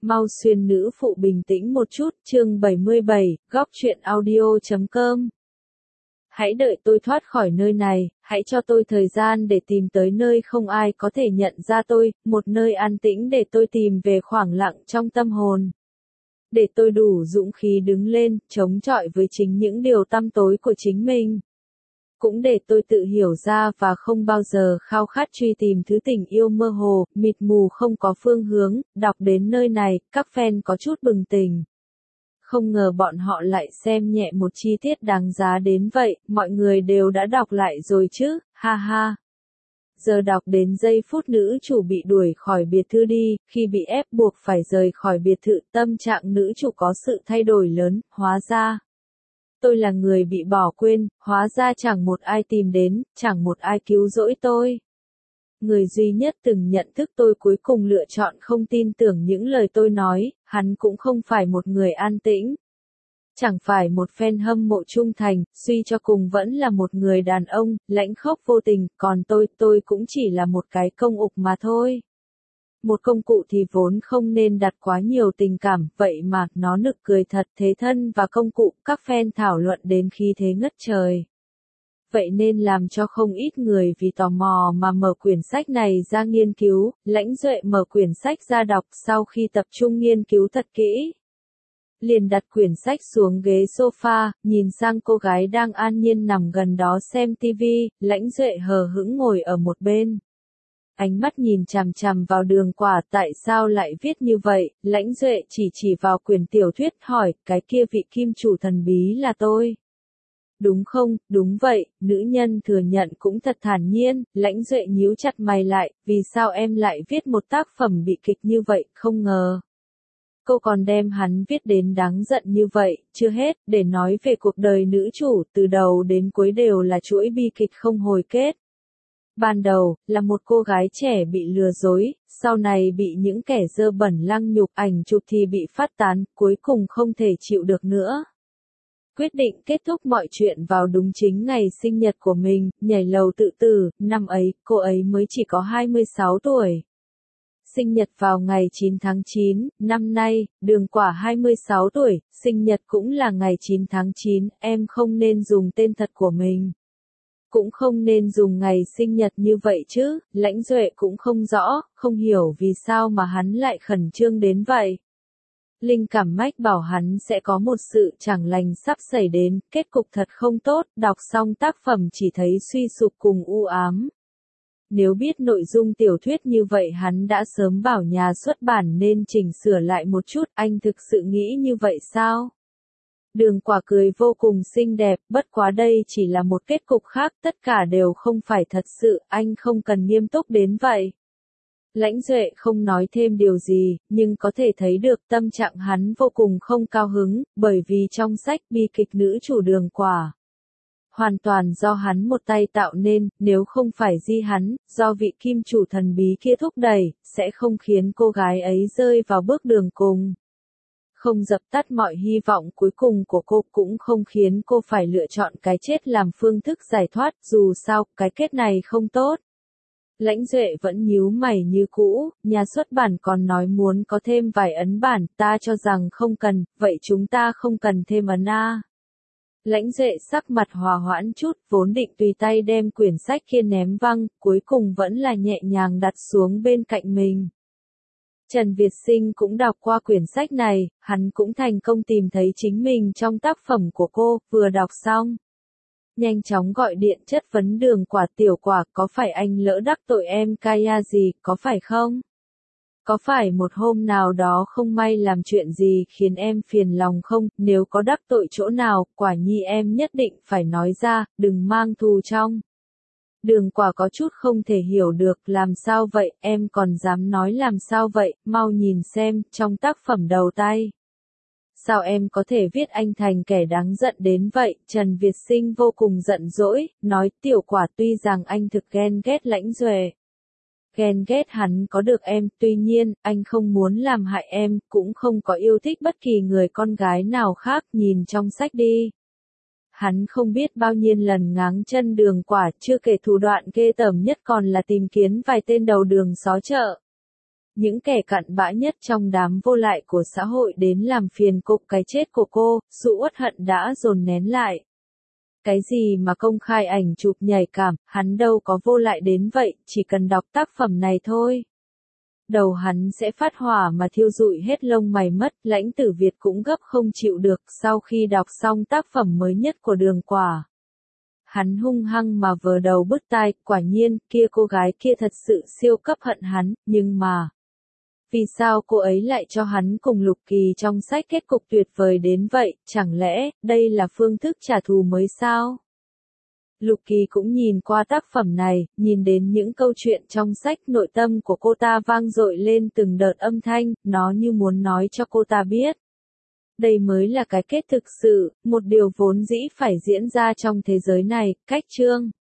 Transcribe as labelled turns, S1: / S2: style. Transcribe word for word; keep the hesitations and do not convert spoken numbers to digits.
S1: Mau xuyên nữ phụ bình tĩnh một chút, chương bảy mươi bảy, góc truyện audio chấm com. Hãy đợi tôi thoát khỏi nơi này, hãy cho tôi thời gian để tìm tới nơi không ai có thể nhận ra tôi, một nơi an tĩnh để tôi tìm về khoảng lặng trong tâm hồn. Để tôi đủ dũng khí đứng lên, chống chọi với chính những điều tăm tối của chính mình. Cũng để tôi tự hiểu ra và không bao giờ khao khát truy tìm thứ tình yêu mơ hồ, mịt mù không có phương hướng. Đọc đến nơi này, các fan có chút bừng tỉnh. Không ngờ bọn họ lại xem nhẹ một chi tiết đáng giá đến vậy, mọi người đều đã đọc lại rồi chứ, ha ha. Giờ đọc đến giây phút nữ chủ bị đuổi khỏi biệt thự đi, khi bị ép buộc phải rời khỏi biệt thự, tâm trạng nữ chủ có sự thay đổi lớn, hóa ra. Tôi là người bị bỏ quên, hóa ra chẳng một ai tìm đến, chẳng một ai cứu rỗi tôi. Người duy nhất từng nhận thức tôi cuối cùng lựa chọn không tin tưởng những lời tôi nói, hắn cũng không phải một người an tĩnh. Chẳng phải một fan hâm mộ trung thành, suy cho cùng vẫn là một người đàn ông, lãnh khốc vô tình, còn tôi, tôi cũng chỉ là một cái công ục mà thôi. Một công cụ thì vốn không nên đặt quá nhiều tình cảm, vậy mà, nó nực cười thật. Thế thân và công cụ, các fan thảo luận đến khí thế ngất trời. Vậy nên làm cho không ít người vì tò mò mà mở quyển sách này ra nghiên cứu. Lãnh Duệ mở quyển sách ra đọc, sau khi tập trung nghiên cứu thật kỹ, liền đặt quyển sách xuống ghế sofa, nhìn sang cô gái đang an nhiên nằm gần đó xem tivi. Lãnh Duệ hờ hững ngồi ở một bên. Ánh mắt nhìn chằm chằm vào Đường Quả, tại sao lại viết như vậy? Lãnh Duệ chỉ chỉ vào quyển tiểu thuyết hỏi, cái kia vị kim chủ thần bí là tôi. Đúng không? Đúng vậy, nữ nhân thừa nhận cũng thật thản nhiên. Lãnh Duệ nhíu chặt mày lại, vì sao em lại viết một tác phẩm bi kịch như vậy, không ngờ. Cô còn đem hắn viết đến đáng giận như vậy, chưa hết, để nói về cuộc đời nữ chủ, từ đầu đến cuối đều là chuỗi bi kịch không hồi kết. Ban đầu, là một cô gái trẻ bị lừa dối, sau này bị những kẻ dơ bẩn lăng nhục, ảnh chụp thì bị phát tán, cuối cùng không thể chịu được nữa. Quyết định kết thúc mọi chuyện vào đúng chính ngày sinh nhật của mình, nhảy lầu tự tử. Năm ấy, cô ấy mới chỉ có hai mươi sáu tuổi. Sinh nhật vào ngày chín tháng chín, năm nay, Đường Quả hai mươi sáu tuổi, sinh nhật cũng là ngày chín tháng chín, em không nên dùng tên thật của mình. Cũng không nên dùng ngày sinh nhật như vậy chứ. Lãnh Duệ cũng không rõ, không hiểu vì sao mà hắn lại khẩn trương đến vậy. Linh cảm mách bảo hắn sẽ có một sự chẳng lành sắp xảy đến, kết cục thật không tốt. Đọc xong tác phẩm chỉ thấy suy sụp cùng u ám. Nếu biết nội dung tiểu thuyết như vậy hắn đã sớm bảo nhà xuất bản nên chỉnh sửa lại một chút. Anh thực sự nghĩ như vậy sao? Đường Quả cười vô cùng xinh đẹp, bất quá đây chỉ là một kết cục khác, tất cả đều không phải thật sự, anh không cần nghiêm túc đến vậy. Lãnh Duệ không nói thêm điều gì, nhưng có thể thấy được tâm trạng hắn vô cùng không cao hứng, bởi vì trong sách bi kịch nữ chủ Đường Quả. Hoàn toàn do hắn một tay tạo nên, nếu không phải di hắn, do vị kim chủ thần bí kia thúc đẩy, sẽ không khiến cô gái ấy rơi vào bước đường cùng. Không dập tắt mọi hy vọng cuối cùng của cô, cũng không khiến cô phải lựa chọn cái chết làm phương thức giải thoát, dù sao, cái kết này không tốt. Lãnh Duệ vẫn nhíu mày như cũ, nhà xuất bản còn nói muốn có thêm vài ấn bản, ta cho rằng không cần, vậy chúng ta không cần thêm ấn a. Lãnh Duệ sắc mặt hòa hoãn chút, vốn định tùy tay đem quyển sách kia ném văng, cuối cùng vẫn là nhẹ nhàng đặt xuống bên cạnh mình. Trần Việt Sinh cũng đọc qua quyển sách này, hắn cũng thành công tìm thấy chính mình trong tác phẩm của cô, vừa đọc xong. Nhanh chóng gọi điện chất vấn Đường Quả, tiểu Quả, có phải anh lỡ đắc tội em Kaya gì, có phải không? Có phải một hôm nào đó không may làm chuyện gì khiến em phiền lòng không? Nếu có đắc tội chỗ nào, Quả nhi em nhất định phải nói ra, đừng mang thù trong. Đường Quả có chút không thể hiểu được, làm sao vậy, em còn dám nói làm sao vậy, mau nhìn xem, trong tác phẩm đầu tay. Sao em có thể viết anh thành kẻ đáng giận đến vậy? Trần Việt Sinh vô cùng giận dỗi, nói, tiểu Quả, tuy rằng anh thực ghen ghét Lãnh Duệ. Ghen ghét hắn có được em, tuy nhiên, anh không muốn làm hại em, cũng không có yêu thích bất kỳ người con gái nào khác, nhìn trong sách đi. Hắn không biết bao nhiêu lần ngáng chân Đường Quả, chưa kể thủ đoạn ghê tởm nhất còn là tìm kiếm vài tên đầu đường xó chợ. những kẻ cặn bã nhất trong đám vô lại của xã hội đến làm phiền cục cái chết của cô, sự uất hận đã dồn nén lại. Cái gì mà công khai ảnh chụp nhạy cảm, hắn đâu có vô lại đến vậy, chỉ cần đọc tác phẩm này thôi. Đầu hắn sẽ phát hỏa mà thiêu rụi hết lông mày mất, Lãnh Tử Việt cũng gấp không chịu được sau khi đọc xong tác phẩm mới nhất của Đường Quả. Hắn hung hăng mà vờ đầu bứt tai, quả nhiên, kia cô gái kia thật sự siêu cấp hận hắn, nhưng mà... Vì sao cô ấy lại cho hắn cùng Lục Kỳ trong sách kết cục tuyệt vời đến vậy, chẳng lẽ, đây là phương thức trả thù mới sao? Lục Kỳ cũng nhìn qua tác phẩm này, nhìn đến những câu chuyện trong sách, nội tâm của cô ta vang dội lên từng đợt âm thanh, nó như muốn nói cho cô ta biết. Đây mới là cái kết thực sự, một điều vốn dĩ phải diễn ra trong thế giới này, cách chương.